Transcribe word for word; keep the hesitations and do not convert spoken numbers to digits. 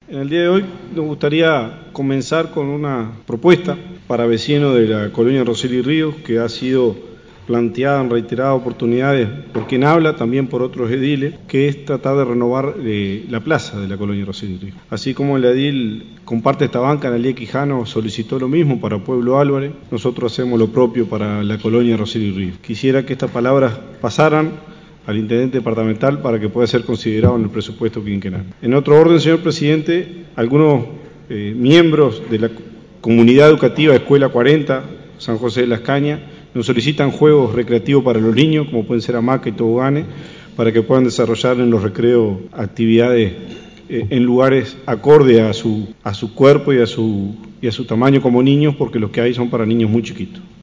En el día de hoy nos gustaría comenzar con una propuesta para vecinos de la colonia Rosel y Ríos, que ha sido planteada en reiteradas oportunidades por quien habla, también por otros ediles, que es tratar de renovar eh, la plaza de la colonia Rosel y Ríos. Así como el edil comparte esta banca, Analía Quijano solicitó lo mismo para Pueblo Álvarez, nosotros hacemos lo propio para la colonia Rosel y Ríos. Quisiera que estas palabras pasaran al intendente departamental para que pueda ser considerado en el presupuesto quinquenal. En otro orden, señor presidente, algunos eh, miembros de la comunidad educativa Escuela cuarenta, San José de las Cañas, nos solicitan juegos recreativos para los niños, como pueden ser hamacas y toboganes, para que puedan desarrollar en los recreos actividades eh, en lugares acorde a su, a su cuerpo y a su, y a su tamaño como niños, porque los que hay son para niños muy chiquitos.